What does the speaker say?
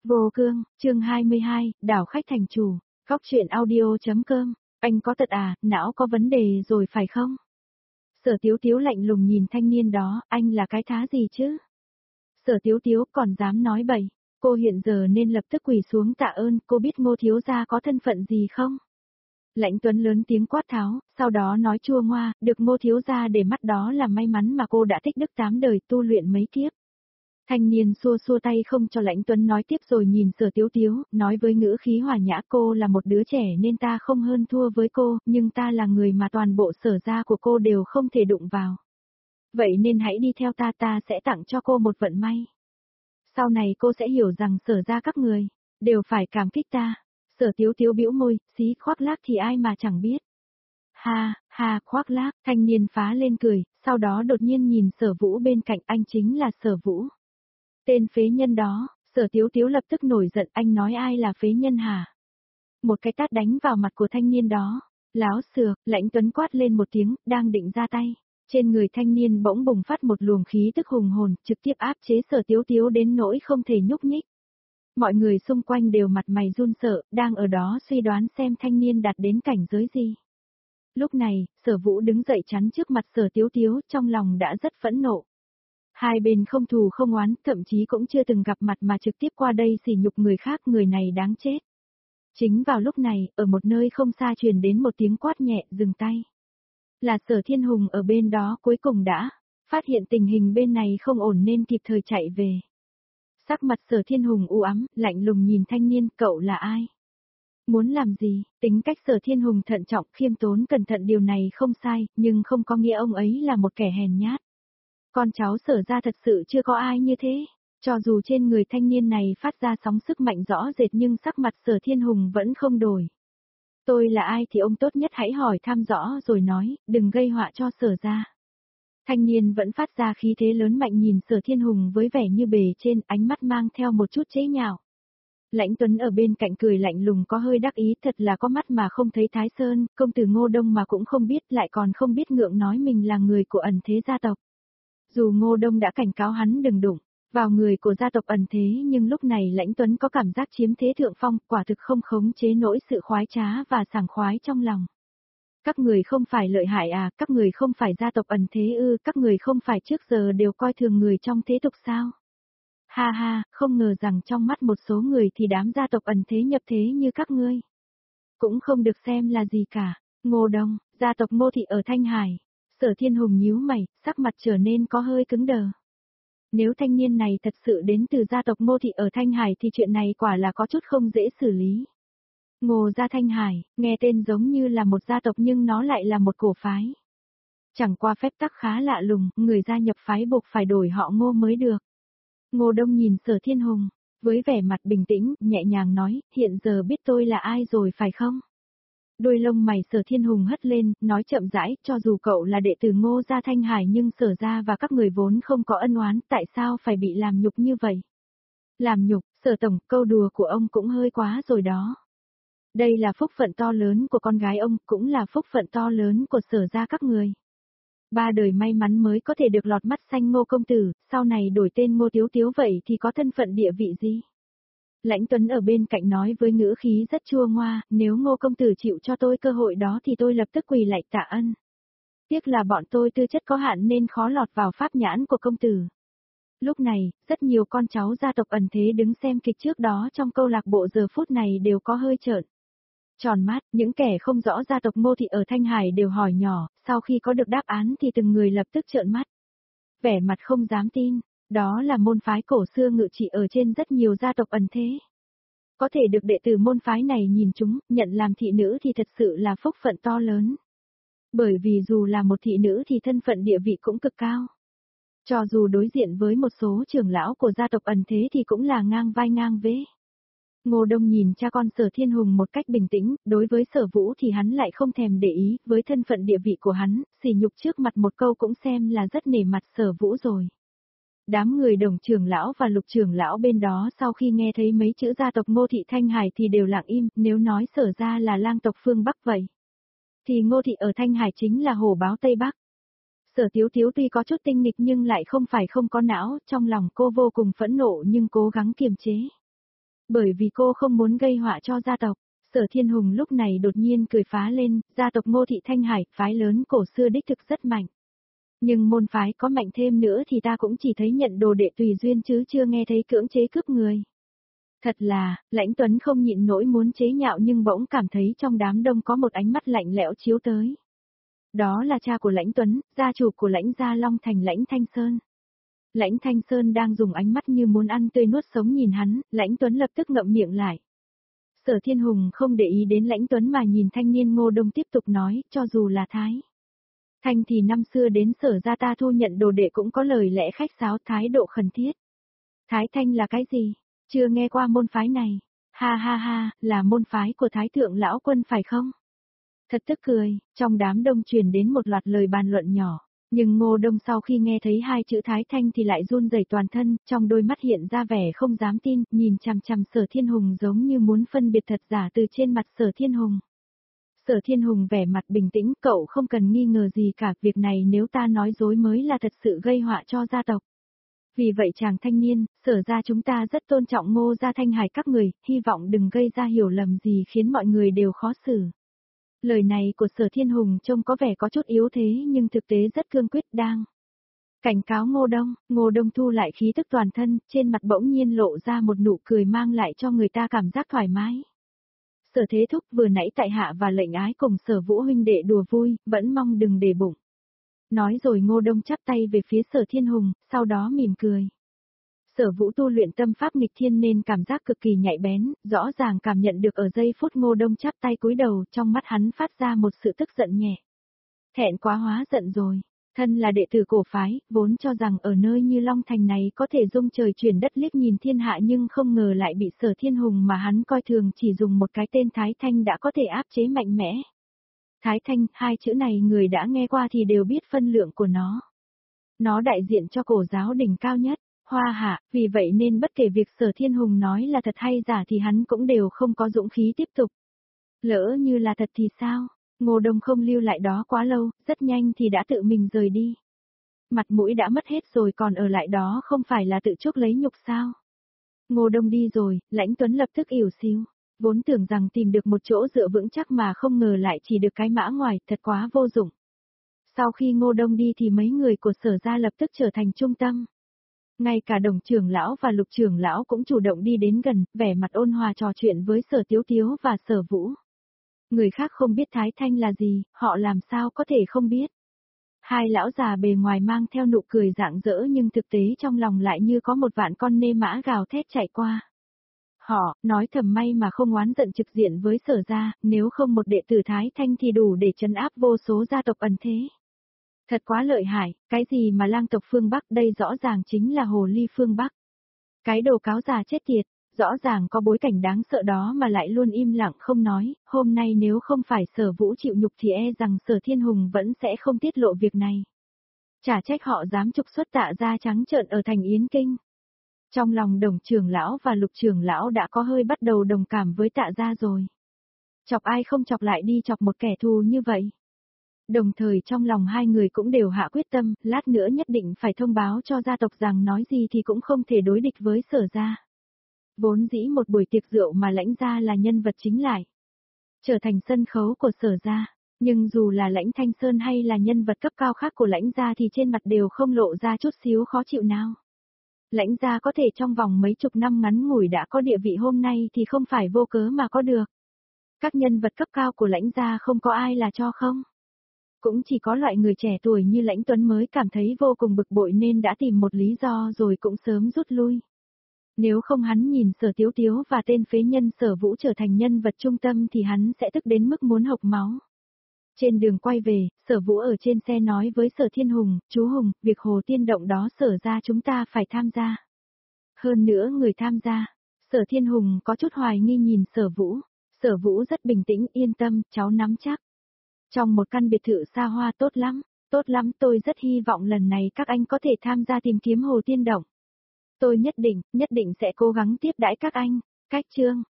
Vô cương, chương 22, đảo khách thành chủ, góc truyện audio.com, anh có tật à, não có vấn đề rồi phải không? Sở Tiếu Tiếu lạnh lùng nhìn thanh niên đó, anh là cái thá gì chứ? Sở Tiếu Tiếu còn dám nói bậy, cô hiện giờ nên lập tức quỳ xuống tạ ơn, cô biết Ngô thiếu gia có thân phận gì không? Lãnh Tuấn lớn tiếng quát tháo, sau đó nói chua ngoa, được Ngô thiếu gia để mắt đó là may mắn mà cô đã tích đức 8 đời tu luyện mấy kiếp. Thanh niên xua xua tay không cho Lãnh Tuấn nói tiếp rồi nhìn Sở Tiếu Tiếu, nói với ngữ khí hòa nhã cô là một đứa trẻ nên ta không hơn thua với cô, nhưng ta là người mà toàn bộ Sở gia của cô đều không thể đụng vào. Vậy nên hãy đi theo ta sẽ tặng cho cô một vận may. Sau này cô sẽ hiểu rằng Sở gia các người, đều phải cảm kích ta. Sở Tiếu Tiếu bĩu môi, xí khoác lác thì ai mà chẳng biết. Ha, khoác lác, thanh niên phá lên cười, sau đó đột nhiên nhìn Sở Vũ bên cạnh anh chính là Sở Vũ. Tên phế nhân đó, Sở Tiếu Tiếu lập tức nổi giận, anh nói ai là phế nhân hả? Một cái tát đánh vào mặt của thanh niên đó, láo xược, Lãnh Tuấn quát lên một tiếng, đang định ra tay. Trên người thanh niên bỗng bùng phát một luồng khí tức hùng hồn, trực tiếp áp chế Sở Tiếu Tiếu đến nỗi không thể nhúc nhích. Mọi người xung quanh đều mặt mày run sợ, đang ở đó suy đoán xem thanh niên đạt đến cảnh giới gì. Lúc này, Sở Vũ đứng dậy chắn trước mặt Sở Tiếu Tiếu, trong lòng đã rất phẫn nộ. Hai bên không thù không oán, thậm chí cũng chưa từng gặp mặt mà trực tiếp qua đây sỉ nhục người khác, người này đáng chết. Chính vào lúc này, ở một nơi không xa truyền đến một tiếng quát nhẹ, dừng tay. Là Sở Thiên Hùng ở bên đó cuối cùng đã phát hiện tình hình bên này không ổn nên kịp thời chạy về. Sắc mặt Sở Thiên Hùng u ám, lạnh lùng nhìn thanh niên, cậu là ai? Muốn làm gì? Tính cách Sở Thiên Hùng thận trọng, khiêm tốn, cẩn thận, điều này không sai, nhưng không có nghĩa ông ấy là một kẻ hèn nhát. Con cháu Sở ra thật sự chưa có ai như thế. Cho dù trên người thanh niên này phát ra sóng sức mạnh rõ rệt nhưng sắc mặt Sở Thiên Hùng vẫn không đổi. Tôi là ai thì ông tốt nhất hãy hỏi thăm rõ rồi nói, đừng gây họa cho Sở ra. Thanh niên vẫn phát ra khí thế lớn mạnh nhìn Sở Thiên Hùng với vẻ như bề trên, ánh mắt mang theo một chút chế nhạo. Lãnh Tuấn ở bên cạnh cười lạnh lùng có hơi đắc ý, thật là có mắt mà không thấy Thái Sơn, công tử Ngô Đông mà cũng không biết, lại còn không biết ngượng nói mình là người của ẩn thế gia tộc. Dù Ngô Đông đã cảnh cáo hắn đừng đụng vào người của gia tộc ẩn thế nhưng lúc này Lãnh Tuấn có cảm giác chiếm thế thượng phong, quả thực không khống chế nổi sự khoái trá và sảng khoái trong lòng. Các người không phải lợi hại à, các người không phải gia tộc ẩn thế ư, các người không phải trước giờ đều coi thường người trong thế tục sao? Ha, không ngờ rằng trong mắt một số người thì đám gia tộc ẩn thế nhập thế như các ngươi cũng không được xem là gì cả. Ngô Đông, gia tộc Ngô thị ở Thanh Hải. Sở Thiên Hùng nhíu mày, sắc mặt trở nên có hơi cứng đờ. Nếu thanh niên này thật sự đến từ gia tộc Ngô thị ở Thanh Hải thì chuyện này quả là có chút không dễ xử lý. Ngô gia Thanh Hải, nghe tên giống như là một gia tộc nhưng nó lại là một cổ phái. Chẳng qua phép tắc khá lạ lùng, người gia nhập phái buộc phải đổi họ Ngô mới được. Ngô Đông nhìn Sở Thiên Hùng, với vẻ mặt bình tĩnh, nhẹ nhàng nói, hiện giờ biết tôi là ai rồi phải không? Đôi lông mày Sở Thiên Hùng hất lên, nói chậm rãi, cho dù cậu là đệ tử Ngô gia Thanh Hải nhưng Sở gia và các người vốn không có ân oán, tại sao phải bị làm nhục như vậy? Làm nhục, Sở tổng, câu đùa của ông cũng hơi quá rồi đó. Đây là phúc phận to lớn của con gái ông, cũng là phúc phận to lớn của Sở gia các người. 3 đời may mắn mới có thể được lọt mắt xanh Ngô công tử, sau này đổi tên Ngô Tiếu Tiếu vậy thì có thân phận địa vị gì? Lãnh Tuấn ở bên cạnh nói với ngữ khí rất chua ngoa, nếu Ngô công tử chịu cho tôi cơ hội đó thì tôi lập tức quỳ lạy tạ ân. Tiếc là bọn tôi tư chất có hạn nên khó lọt vào pháp nhãn của công tử. Lúc này, rất nhiều con cháu gia tộc ẩn thế đứng xem kịch trước đó trong câu lạc bộ giờ phút này đều có hơi trợn tròn mắt, những kẻ không rõ gia tộc Ngô thị ở Thanh Hải đều hỏi nhỏ, sau khi có được đáp án thì từng người lập tức trợn mắt. Vẻ mặt không dám tin, đó là môn phái cổ xưa ngự trị ở trên rất nhiều gia tộc ẩn thế. Có thể được đệ tử môn phái này nhìn chúng, nhận làm thị nữ thì thật sự là phúc phận to lớn. Bởi vì dù là một thị nữ thì thân phận địa vị cũng cực cao. Cho dù đối diện với một số trưởng lão của gia tộc ẩn thế thì cũng là ngang vai ngang vế. Ngô Đông nhìn cha con Sở Thiên Hùng một cách bình tĩnh, đối với Sở Vũ thì hắn lại không thèm để ý, với thân phận địa vị của hắn, sỉ nhục trước mặt một câu cũng xem là rất nể mặt Sở Vũ rồi. Đám người Đồng trưởng lão và Lục trưởng lão bên đó sau khi nghe thấy mấy chữ gia tộc Ngô thị Thanh Hải thì đều lặng im, nếu nói Sở ra là lang tộc phương Bắc vậy, thì Ngô thị ở Thanh Hải chính là hổ báo Tây Bắc. Sở Tiếu Tiếu tuy có chút tinh nghịch nhưng lại không phải không có não, trong lòng cô vô cùng phẫn nộ nhưng cố gắng kiềm chế. Bởi vì cô không muốn gây họa cho gia tộc. Sở Thiên Hùng lúc này đột nhiên cười phá lên, gia tộc Ngô Thị Thanh Hải, phái lớn cổ xưa đích thực rất mạnh. Nhưng môn phái có mạnh thêm nữa thì ta cũng chỉ thấy nhận đồ đệ tùy duyên chứ chưa nghe thấy cưỡng chế cướp người. Thật là, Lãnh Tuấn không nhịn nổi muốn chế nhạo nhưng bỗng cảm thấy trong đám đông có một ánh mắt lạnh lẽo chiếu tới. Đó là cha của Lãnh Tuấn, gia chủ của Lãnh gia Long Thành Lãnh Thanh Sơn. Lãnh Thanh Sơn đang dùng ánh mắt như muốn ăn tươi nuốt sống nhìn hắn, Lãnh Tuấn lập tức ngậm miệng lại. Sở Thiên Hùng không để ý đến Lãnh Tuấn mà nhìn thanh niên Ngô Đông tiếp tục nói, cho dù là Thái Thanh thì năm xưa đến Sở gia ta thu nhận đồ đệ cũng có lời lẽ khách sáo, thái độ khẩn thiết. Thái Thanh là cái gì? Chưa nghe qua môn phái này. Ha ha ha, là môn phái của Thái Thượng Lão Quân phải không? Thật tức cười, trong đám đông truyền đến một loạt lời bàn luận nhỏ. Nhưng Ngô Đông sau khi nghe thấy hai chữ Thái Thanh thì lại run rẩy toàn thân, trong đôi mắt hiện ra vẻ không dám tin, nhìn chằm chằm Sở Thiên Hùng giống như muốn phân biệt thật giả từ trên mặt Sở Thiên Hùng. Sở Thiên Hùng vẻ mặt bình tĩnh, cậu không cần nghi ngờ gì cả, việc này nếu ta nói dối mới là thật sự gây họa cho gia tộc. Vì vậy chàng thanh niên, Sở gia chúng ta rất tôn trọng Ngô gia Thanh Hải các người, hy vọng đừng gây ra hiểu lầm gì khiến mọi người đều khó xử. Lời này của Sở Thiên Hùng trông có vẻ có chút yếu thế nhưng thực tế rất cương quyết đang cảnh cáo Ngô Đông thu lại khí tức toàn thân, trên mặt bỗng nhiên lộ ra một nụ cười mang lại cho người ta cảm giác thoải mái. Sở Thế Thúc vừa nãy tại hạ và lệnh ái cùng Sở Vũ huynh đệ đùa vui, vẫn mong đừng để bụng. Nói rồi Ngô Đông chắp tay về phía Sở Thiên Hùng, sau đó mỉm cười. Sở Vũ tu luyện tâm pháp nghịch thiên nên cảm giác cực kỳ nhạy bén, rõ ràng cảm nhận được ở giây phút Ngô Đông chắp tay cúi đầu, trong mắt hắn phát ra một sự tức giận nhẹ. Thẹn quá hóa giận rồi, thân là đệ tử cổ phái, vốn cho rằng ở nơi như Long Thành này có thể dung trời chuyển đất liếc nhìn thiên hạ nhưng không ngờ lại bị Sở Thiên Hùng mà hắn coi thường chỉ dùng một cái tên Thái Thanh đã có thể áp chế mạnh mẽ. Thái Thanh, hai chữ này người đã nghe qua thì đều biết phân lượng của nó. Nó đại diện cho cổ giáo đỉnh cao nhất. Hoa hạ, vì vậy nên bất kể việc Sở Thiên Hùng nói là thật hay giả thì hắn cũng đều không có dũng khí tiếp tục. Lỡ như là thật thì sao? Ngô Đông không lưu lại đó quá lâu, rất nhanh thì đã tự mình rời đi. Mặt mũi đã mất hết rồi còn ở lại đó không phải là tự chuốc lấy nhục sao? Ngô Đông đi rồi, Lãnh Tuấn lập tức ỉu xìu. Vốn tưởng rằng tìm được một chỗ dựa vững chắc mà không ngờ lại chỉ được cái mã ngoài, thật quá vô dụng. Sau khi Ngô Đông đi thì mấy người của Sở gia lập tức trở thành trung tâm. Ngay cả Đồng trưởng lão và Lục trưởng lão cũng chủ động đi đến gần, vẻ mặt ôn hòa trò chuyện với Sở Tiếu Tiếu và Sở Vũ. Người khác không biết Thái Thanh là gì, họ làm sao có thể không biết. Hai lão già bề ngoài mang theo nụ cười rạng rỡ nhưng thực tế trong lòng lại như có một vạn con nê mã gào thét chạy qua. Họ, nói thầm may mà không oán giận trực diện với Sở gia, nếu không một đệ tử Thái Thanh thì đủ để trấn áp vô số gia tộc ẩn thế. Thật quá lợi hại, cái gì mà lang tộc phương Bắc đây rõ ràng chính là hồ ly phương Bắc. Cái đồ cáo già chết tiệt, rõ ràng có bối cảnh đáng sợ đó mà lại luôn im lặng không nói, hôm nay nếu không phải Sở Vũ chịu nhục thì e rằng Sở Thiên Hùng vẫn sẽ không tiết lộ việc này. Chả trách họ dám trục xuất Tạ gia trắng trợn ở thành Yến Kinh. Trong lòng Đồng trưởng lão và Lục trưởng lão đã có hơi bắt đầu đồng cảm với Tạ gia rồi. Chọc ai không chọc lại đi chọc một kẻ thù như vậy. Đồng thời trong lòng hai người cũng đều hạ quyết tâm, lát nữa nhất định phải thông báo cho gia tộc rằng nói gì thì cũng không thể đối địch với Sở gia. Vốn dĩ một buổi tiệc rượu mà Lãnh gia là nhân vật chính lại trở thành sân khấu của Sở gia, nhưng dù là Lãnh Thanh Sơn hay là nhân vật cấp cao khác của Lãnh gia thì trên mặt đều không lộ ra chút xíu khó chịu nào. Lãnh gia có thể trong vòng mấy chục năm ngắn ngủi đã có địa vị hôm nay thì không phải vô cớ mà có được. Các nhân vật cấp cao của Lãnh gia không có ai là cho không. Cũng chỉ có loại người trẻ tuổi như Lãnh Tuấn mới cảm thấy vô cùng bực bội nên đã tìm một lý do rồi cũng sớm rút lui. Nếu không hắn nhìn Sở Tiếu Tiếu và tên phế nhân Sở Vũ trở thành nhân vật trung tâm thì hắn sẽ tức đến mức muốn hộc máu. Trên đường quay về, Sở Vũ ở trên xe nói với Sở Thiên Hùng, chú Hùng, việc hồ tiên động đó Sở ra chúng ta phải tham gia. Hơn nữa người tham gia, Sở Thiên Hùng có chút hoài nghi nhìn Sở Vũ. Sở Vũ rất bình tĩnh, yên tâm, cháu nắm chắc. Trong một căn biệt thự xa hoa tốt lắm, tôi rất hy vọng lần này các anh có thể tham gia tìm kiếm hồ tiên động. Tôi nhất định sẽ cố gắng tiếp đãi các anh. Cách chương